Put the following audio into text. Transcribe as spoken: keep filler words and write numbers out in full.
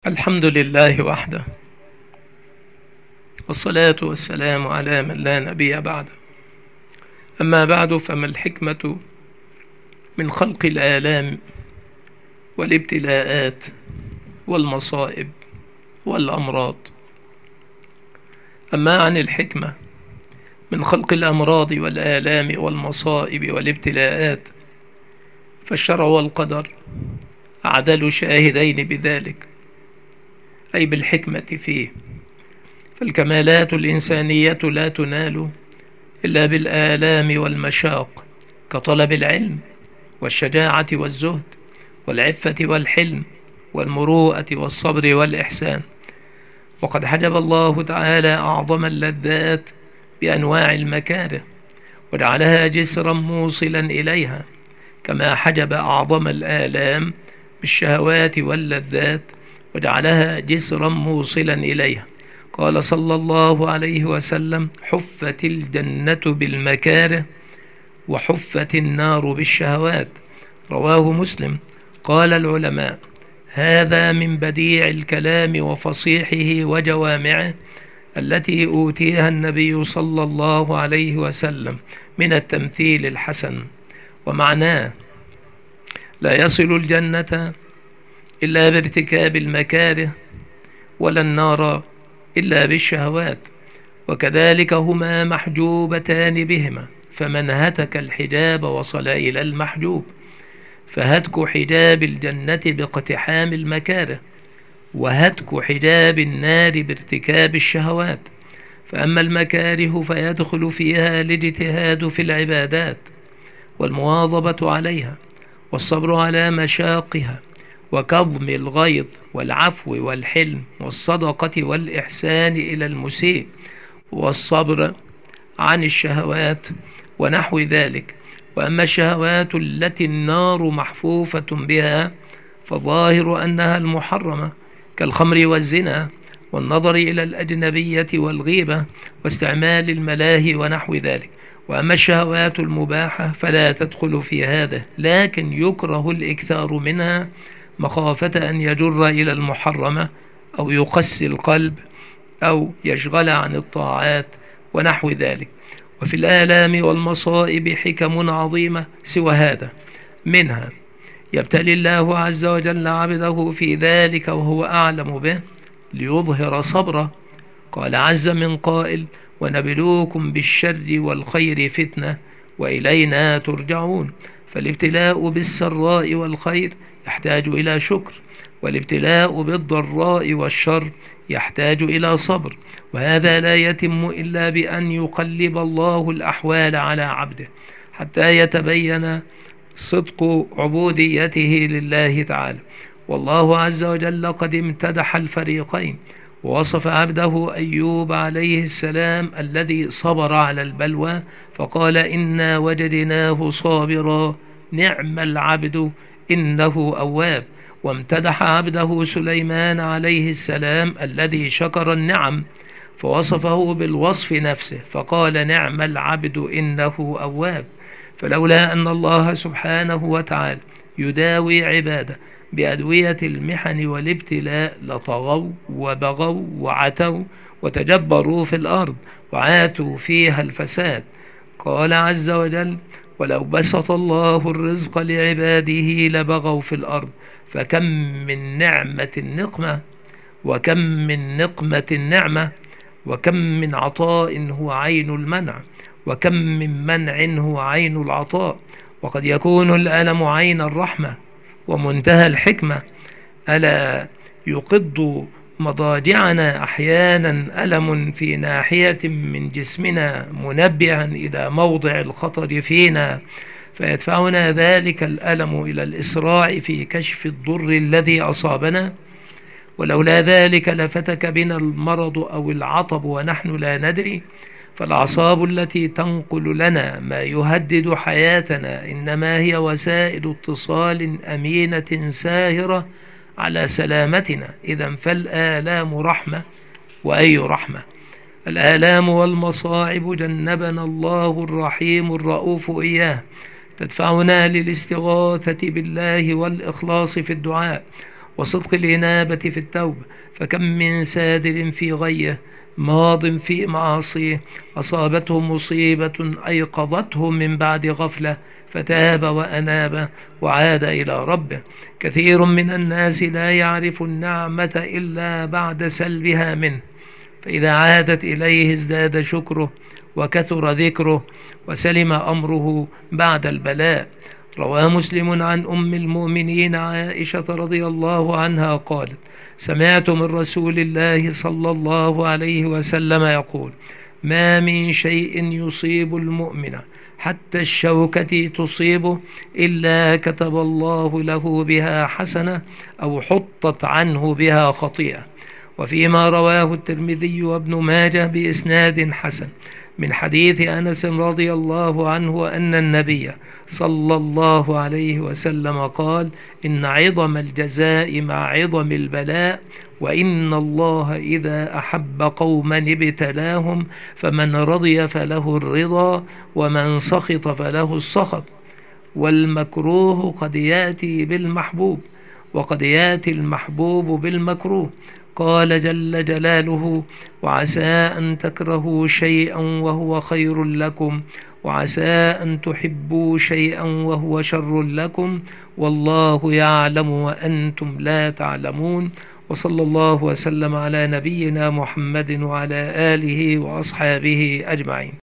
الحمد لله وحده، والصلاة والسلام على من لا نبي بعده. أما بعد، فما الحكمة من خلق الآلام والابتلاءات والمصائب والأمراض؟ أما عن الحكمة من خلق الأمراض والآلام والمصائب والابتلاءات، فالشرع والقدر أعدل شاهدين بذلك، أي بالحكمة فيه. فالكمالات الإنسانية لا تنال إلا بالآلام والمشاق، كطلب العلم والشجاعة والزهد والعفة والحلم والمروءة والصبر والإحسان. وقد حجب الله تعالى أعظم اللذات بأنواع المكاره، وجعلها جسرا موصلا إليها، كما حجب أعظم الآلام بالشهوات واللذات وجعلها جسرا موصلا إليها. قال صلى الله عليه وسلم: حفت الجنة بالمكاره وحفت النار بالشهوات. رواه مسلم. قال العلماء: هذا من بديع الكلام وفصيحه وجوامعه التي أوتيها النبي صلى الله عليه وسلم من التمثيل الحسن. ومعناه: لا يصل الجنة إلا بارتكاب المكاره، ولا النار إلا بالشهوات، وكذلك هما محجوبتان بهما، فمن هتك الحجاب وصل إلى المحجوب. فهتك حجاب الجنة باقتحام المكاره، وهتك حجاب النار بارتكاب الشهوات. فأما المكاره فيدخل فيها الاجتهاد في العبادات والمواظبة عليها والصبر على مشاقها وكظم الغيظ والعفو والحلم والصدقة والإحسان إلى المسيء والصبر عن الشهوات ونحو ذلك. وأما الشهوات التي النار محفوفة بها فظاهر أنها المحرمة، كالخمر والزنا والنظر إلى الأجنبية والغيبة واستعمال الملاهي ونحو ذلك. وأما الشهوات المباحة فلا تدخل في هذا، لكن يكره الإكثار منها مخافة أن يجر إلى المحرمة أو يقسي القلب أو يشغل عن الطاعات ونحو ذلك. وفي الآلام والمصائب حكم عظيمة سوى هذا، منها: يبتلي الله عز وجل عبده في ذلك وهو أعلم به ليظهر صبره. قال عز من قائل: ونبلوكم بالشر والخير فتنة وإلينا ترجعون. فالابتلاء بالسراء والخير يحتاج إلى شكر، والابتلاء بالضراء والشر يحتاج إلى صبر، وهذا لا يتم إلا بأن يقلب الله الأحوال على عبده حتى يتبين صدق عبوديته لله تعالى. والله عز وجل قد امتدح الفريقين، ووصف عبده أيوب عليه السلام الذي صبر على البلوى فقال: إنا وجدناه صابرا نعم العبد إنه أواب. وامتدح عبده سليمان عليه السلام الذي شكر النعم فوصفه بالوصف نفسه فقال: نعم العبد إنه أواب. فلولا أن الله سبحانه وتعالى يداوي عباده بأدوية المحن والابتلاء لطغوا وبغوا وعتوا وتجبروا في الأرض وعاثوا فيها الفساد. قال عز وجل: ولو بسط الله الرزق لعباده لبغوا في الأرض فكم من نعمة النقمة وكم من نقمة النعمة وكم من عطاء هو عين المنع وكم من منع هو عين العطاء. وقد يكون الألم عين الرحمة ومنتهى الحكمة. ألا يقض مضاجعنا أحيانا ألم في ناحية من جسمنا منبها إلى موضع الخطر فينا، فيدفعنا ذلك الألم إلى الإسراع في كشف الضر الذي أصابنا؟ ولولا ذلك لفتك بنا المرض أو العطب ونحن لا ندري. فالأعصاب التي تنقل لنا ما يهدد حياتنا إنما هي وسائل اتصال أمينة ساهرة على سلامتنا. إذن فالآلام رحمة، وأي رحمة! الآلام والمصاعب جنبنا الله الرحيم الرؤوف إياه، تدفعنا للاستغاثة بالله والإخلاص في الدعاء وصدق الإنابة في التوبة، فكم من سادر في غيه ماض في معاصيه أصابته مصيبة أيقظته من بعد غفلة فتاب وأناب وعاد إلى ربه. كثير من الناس لا يعرف النعمة إلا بعد سلبها منه، فإذا عادت إليه ازداد شكره وكثر ذكره وسلم أمره بعد البلاء. روى مسلم عن أم المؤمنين عائشة رضي الله عنها قالت: سمعت من رسول الله صلى الله عليه وسلم يقول: ما من شيء يصيب المؤمن حتى الشوكة تصيبه إلا كتب الله له بها حسنة أو حطت عنه بها خطيئة. وفيما رواه الترمذي وابن ماجه بإسناد حسن من حديث أنس رضي الله عنه أن النبي صلى الله عليه وسلم قال: إن عظم الجزاء مع عظم البلاء، وإن الله إذا أحب قوما ابتلاهم، فمن رضي فله الرضا ومن سخط فله السخط. والمكروه قد يأتي بالمحبوب وقد يأتي المحبوب بالمكروه. قال جل جلاله: وعسى أن تكرهوا شيئا وهو خير لكم، وعسى أن تحبوا شيئا وهو شر لكم، والله يعلم وأنتم لا تعلمون. وصلى الله وسلم على نبينا محمد وعلى آله وأصحابه أجمعين.